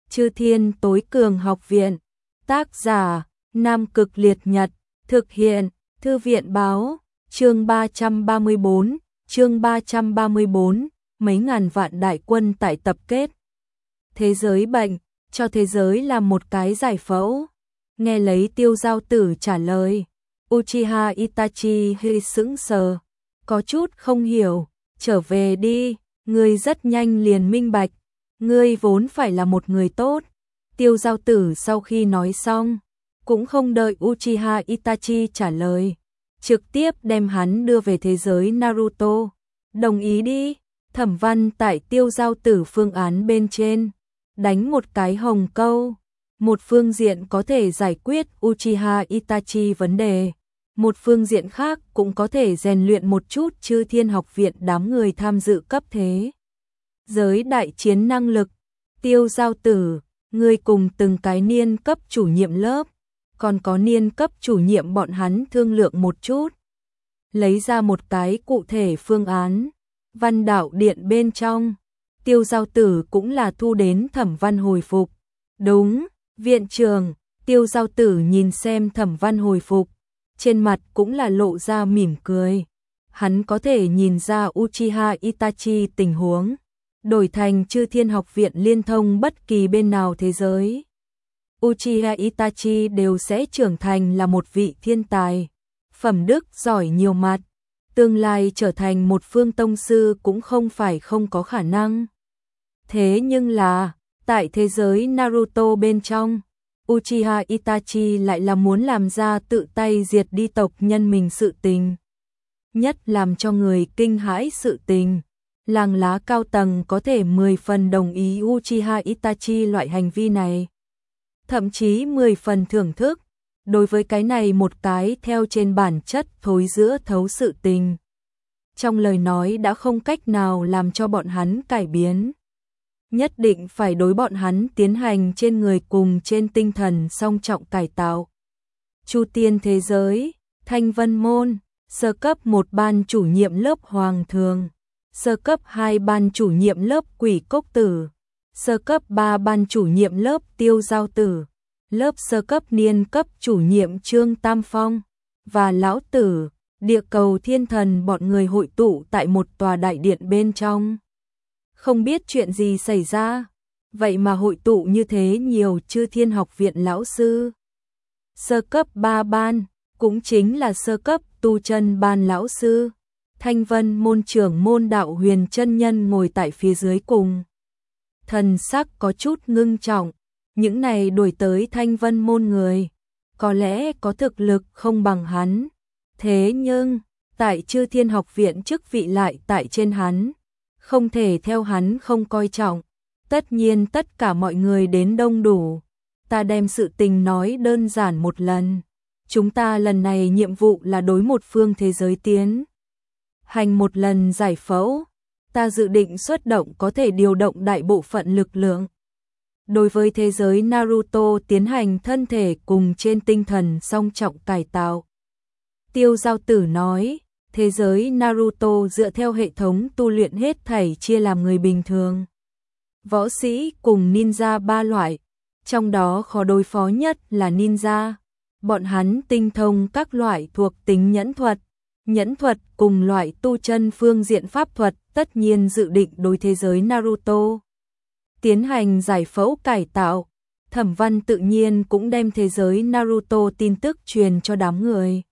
Chư Thiên Tối Cường Học Viện. Tác giả Nam Cực Liệt Nhật. Thực hiện Thư viện Báo. Chương 334, mấy ngàn vạn đại quân tại tập kết. Thế giới bệnh, cho thế giới làm một cái giải phẫu. Nghe lấy Tiêu Giao Tử trả lời, Uchiha Itachi hơi sững sờ, có chút không hiểu. Trở về đi, ngươi rất nhanh liền minh bạch, ngươi vốn phải là một người tốt. Tiêu Giao Tử sau khi nói xong, cũng không đợi Uchiha Itachi trả lời, trực tiếp đem hắn đưa về thế giới Naruto. Đồng ý đi. Thẩm Văn tại Tiêu Giao Tử phương án bên trên đánh một cái hồng câu, một phương diện có thể giải quyết Uchiha Itachi vấn đề, một phương diện khác cũng có thể rèn luyện một chút Chư Thiên Học Viện đám người tham dự cấp thế giới đại chiến năng lực. Tiêu Giao Tử, ngươi cùng từng cái niên cấp chủ nhiệm lớp, còn có niên cấp chủ nhiệm bọn hắn thương lượng một chút, lấy ra một cái cụ thể phương án. Văn đạo điện bên trong, Tiêu Giao Tử cũng là thu đến Thẩm Văn hồi phục. Đúng, viện trưởng. Tiêu Giao Tử nhìn xem Thẩm Văn hồi phục, trên mặt cũng là lộ ra mỉm cười. Hắn có thể nhìn ra Uchiha Itachi tình huống, đổi thành Chư Thiên Học Viện liên thông bất kỳ bên nào thế giới, Uchiha Itachi đều sẽ trưởng thành là một vị thiên tài, phẩm đức giỏi nhiều mặt, tương lai trở thành một phương tông sư cũng không phải không có khả năng. Thế nhưng là, tại thế giới Naruto bên trong, Uchiha Itachi lại là muốn làm ra tự tay diệt đi tộc nhân mình sự tình. Nhất làm cho người kinh hãi sự tình, làng lá cao tầng có thể 10 phần đồng ý Uchiha Itachi loại hành vi này, thậm chí 10 phần thưởng thức. Đối với cái này một cái theo trên bản chất thối giữa thấu sự tình, trong lời nói đã không cách nào làm cho bọn hắn cải biến. Nhất định phải đối bọn hắn tiến hành trên người cùng trên tinh thần song trọng cải tạo. Chu Tiên thế giới, Thanh Vân Môn, sơ cấp 1 ban chủ nhiệm lớp Hoàng Thường, sơ cấp 2 ban chủ nhiệm lớp Quỷ Cốc Tử, sơ cấp 3 ban chủ nhiệm lớp Tiêu Giao Tử, lớp sơ cấp niên cấp chủ nhiệm Trương Tam Phong và lão tử, địa cầu thiên thần bọn người hội tụ tại một tòa đại điện bên trong. Không biết chuyện gì xảy ra, vậy mà hội tụ như thế nhiều Chư Thiên Học Viện lão sư. Sơ cấp 3 ban, cũng chính là sơ cấp tu chân ban lão sư, Thanh Vân môn trưởng môn đạo Huyền chân nhân ngồi tại phía dưới cùng. Thần sắc có chút ngưng trọng, những này đuổi tới Thanh Vân môn người, có lẽ có thực lực không bằng hắn, thế nhưng, tại Chư Thiên Học Viện chức vị lại tại trên hắn, không thể theo hắn không coi trọng. Tất nhiên tất cả mọi người đến đông đủ, ta đem sự tình nói đơn giản một lần. Chúng ta lần này nhiệm vụ là đối một phương thế giới tiến hành một lần giải phẫu, ta dự định xuất động có thể điều động đại bộ phận lực lượng. Đối với thế giới Naruto tiến hành thân thể cùng trên tinh thần song trọng cải tạo. Tiêu Giao Tử nói, thế giới Naruto dựa theo hệ thống tu luyện hết thảy chia làm người bình thường, võ sĩ cùng ninja 3 loại, trong đó khó đối phó nhất là ninja. Bọn hắn tinh thông các loại thuộc tính nhẫn thuật cùng loại tu chân phương diện pháp thuật, tất nhiên dự định đối thế giới Naruto tiến hành giải phẫu cải tạo. Thẩm Văn tự nhiên cũng đem thế giới Naruto tin tức truyền cho đám người.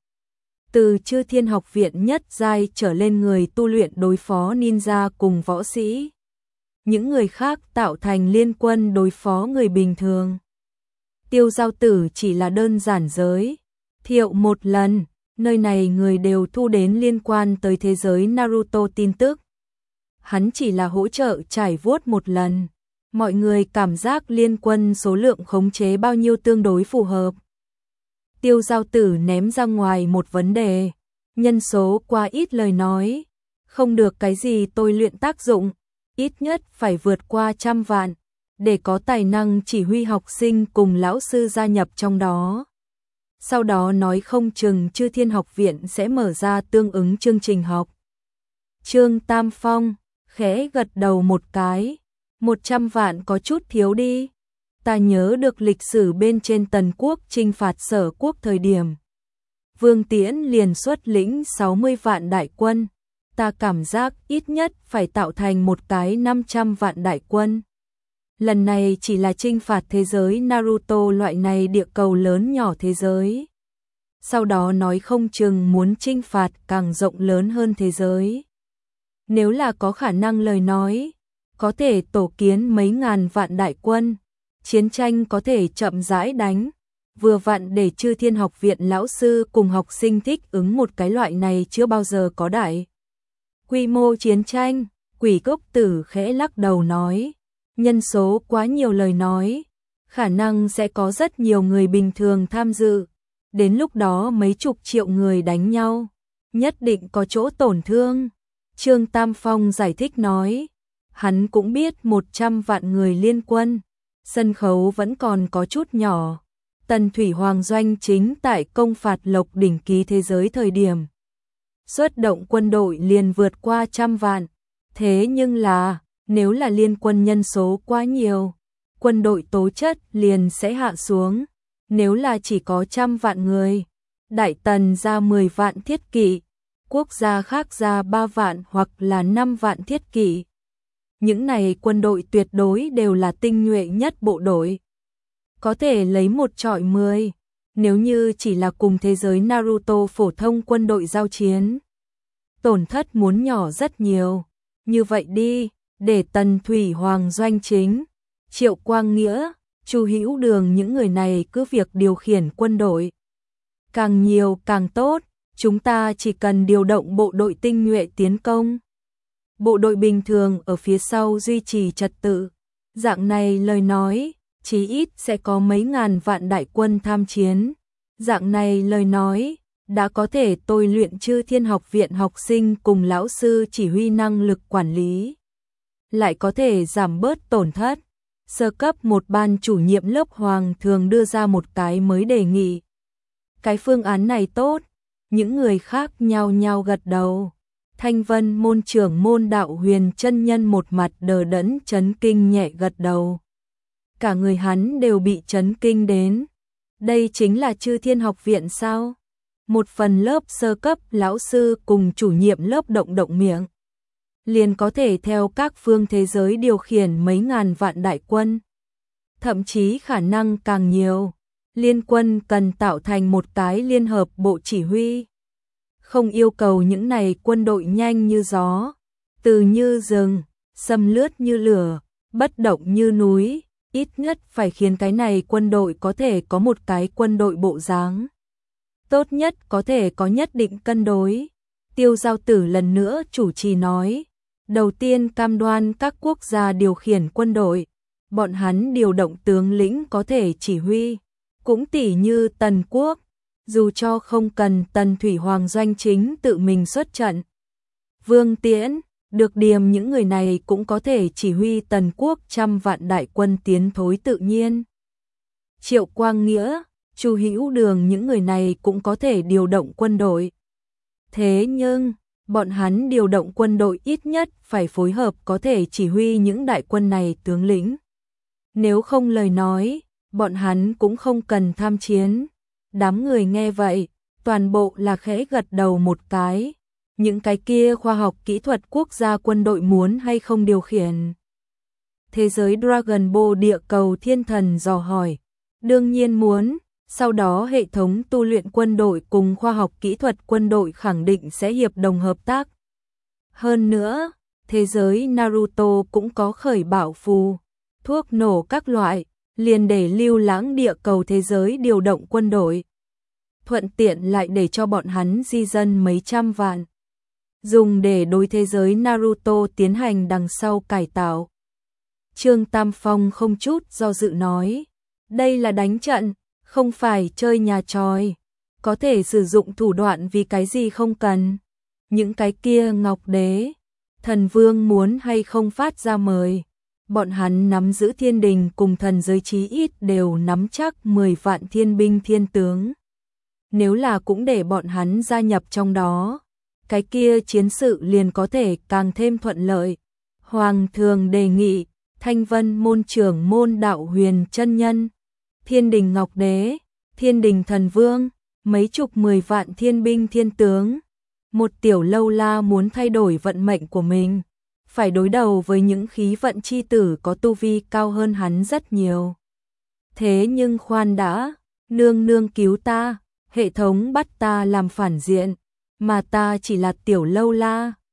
Từ Chư Thiên Học Viện nhất giai trở lên người tu luyện đối phó ninja cùng võ sĩ. Những người khác tạo thành liên quân đối phó người bình thường. Tiêu Giao Tử chỉ là đơn giản giới thiệu một lần, nơi này người đều thu đến liên quan tới thế giới Naruto tin tức. Hắn chỉ là hỗ trợ trải vuốt một lần. Mọi người cảm giác liên quân số lượng khống chế bao nhiêu tương đối phù hợp. Tiêu Giao Tử ném ra ngoài một vấn đề, nhân số quá ít lời nói, không được cái gì tôi luyện tác dụng, ít nhất phải vượt qua 100 vạn, để có tài năng chỉ huy học sinh cùng lão sư gia nhập trong đó. Sau đó nói không chừng Chư Thiên Học Viện sẽ mở ra tương ứng chương trình học. Trương Tam Phong khẽ gật đầu một cái, 100 vạn có chút thiếu đi. Ta nhớ được lịch sử bên trên Tần quốc chinh phạt Sở quốc thời điểm. Vương Tiễn liền xuất lĩnh 60 vạn đại quân. Ta cảm giác ít nhất phải tạo thành một cái 500 vạn đại quân. Lần này chỉ là chinh phạt thế giới Naruto loại này địa cầu lớn nhỏ thế giới. Sau đó nói không chừng muốn chinh phạt càng rộng lớn hơn thế giới. Nếu là có khả năng lời nói, có thể tổ kiến mấy ngàn vạn đại quân, chiến tranh có thể chậm rãi đánh, vừa vặn để Chư Thiên Học viện lão sư cùng học sinh thích ứng một cái loại này chưa bao giờ có đại quy mô chiến tranh. Quỷ Cốc Tử khẽ lắc đầu nói, nhân số quá nhiều lời nói, khả năng sẽ có rất nhiều người bình thường tham dự, đến lúc đó mấy chục triệu người đánh nhau, nhất định có chỗ tổn thương. Trương Tam Phong giải thích nói, hắn cũng biết 100 vạn người liên quân, sân khấu vẫn còn có chút nhỏ. Tần Thủy Hoàng doanh chính tại công phạt Lộc đỉnh ký thế giới thời điểm. Xuất động quân đội liền vượt qua 100 vạn. Thế nhưng là, nếu là liên quân nhân số quá nhiều, quân đội tố chất liền sẽ hạ xuống. Nếu là chỉ có 100 vạn người, Đại Tần ra 10 vạn thiết kỵ, quốc gia khác ra 3 vạn hoặc là 5 vạn thiết kỵ. Những này quân đội tuyệt đối đều là tinh nhuệ nhất bộ đội. Có thể lấy một chọi 10, nếu như chỉ là cùng thế giới Naruto phổ thông quân đội giao chiến. Tổn thất muốn nhỏ rất nhiều. Như vậy đi, để Tần Thủy Hoàng doanh chính, Triệu Quang Nghĩa, Chu Hữu Đường những người này cứ việc điều khiển quân đội. Càng nhiều càng tốt, chúng ta chỉ cần điều động bộ đội tinh nhuệ tiến công. Bộ đội bình thường ở phía sau duy trì trật tự. Dạng này lời nói, chí ít sẽ có mấy ngàn vạn đại quân tham chiến. Dạng này lời nói, đã có thể tôi luyện Chư Thiên Học viện học sinh cùng lão sư chỉ huy năng lực quản lý. Lại có thể giảm bớt tổn thất. Sơ cấp một ban chủ nhiệm lớp Hoàng thường đưa ra một cái mới đề nghị. Cái phương án này tốt, những người khác nhao nhao gật đầu. Thanh Vân môn trưởng môn Đạo Huyền chân nhân một mặt đờ đẫn chấn kinh nhẹ gật đầu. Cả người hắn đều bị chấn kinh đến. Đây chính là Chư Thiên Học viện sao? Một phần lớp sơ cấp lão sư cùng chủ nhiệm lớp động miệng. Liền có thể theo các phương thế giới điều khiển mấy ngàn vạn đại quân. Thậm chí khả năng càng nhiều. Liên quân cần tạo thành một cái liên hợp bộ chỉ huy. Không yêu cầu những này quân đội nhanh như gió, từ như rừng, xâm lướt như lửa, bất động như núi, ít nhất phải khiến cái này quân đội có thể có một cái quân đội bộ dáng. Tốt nhất có thể có nhất định cân đối. Tiêu Giao Tử lần nữa chủ trì nói, đầu tiên cam đoan các quốc gia điều khiển quân đội, bọn hắn điều động tướng lĩnh có thể chỉ huy, cũng tỉ như Tần quốc. Dù cho không cần Tần Thủy Hoàng doanh chính tự mình xuất trận. Vương Tiễn, Được Điềm những người này cũng có thể chỉ huy Tần quốc 100 vạn đại quân tiến thối tự nhiên. Triệu Quang Nghĩa, Chu Hữu Đường những người này cũng có thể điều động quân đội. Thế nhưng, bọn hắn điều động quân đội ít nhất phải phối hợp có thể chỉ huy những đại quân này tướng lĩnh. Nếu không lời nói, bọn hắn cũng không cần tham chiến. Đám người nghe vậy, toàn bộ là khẽ gật đầu một cái. Những cái kia khoa học kỹ thuật quốc gia quân đội muốn hay không điều khiển. Thế giới Dragon Ball địa cầu thiên thần dò hỏi. Đương nhiên muốn, sau đó hệ thống tu luyện quân đội cùng khoa học kỹ thuật quân đội khẳng định sẽ hiệp đồng hợp tác. Hơn nữa, thế giới Naruto cũng có khởi bảo phù, thuốc nổ các loại, liền để Lưu Lãng địa cầu thế giới điều động quân đội. Thuận tiện lại để cho bọn hắn di dân mấy trăm vạn. Dùng để đối thế giới Naruto tiến hành đằng sau cải tạo. Trương Tam Phong không chút do dự nói, đây là đánh trận, không phải chơi nhà tròi. Có thể sử dụng thủ đoạn vì cái gì không cần. Những cái kia Ngọc Đế, Thần Vương muốn hay không phát ra mời. Bọn hắn nắm giữ thiên đình cùng thần giới chí ít đều nắm chắc 10 vạn thiên binh thiên tướng. Nếu là cũng để bọn hắn gia nhập trong đó, cái kia chiến sự liền có thể càng thêm thuận lợi. Hoàng thường đề nghị, Thanh Vân môn trưởng môn Đạo Huyền chân nhân, Thiên Đình Ngọc Đế, Thiên Đình Thần Vương, mấy chục 10 vạn thiên binh thiên tướng. Một tiểu lâu la muốn thay đổi vận mệnh của mình, phải đối đầu với những khí vận chi tử có tu vi cao hơn hắn rất nhiều. Thế nhưng khoan đã, nương nương cứu ta, hệ thống bắt ta làm phản diện, mà ta chỉ là tiểu lâu la,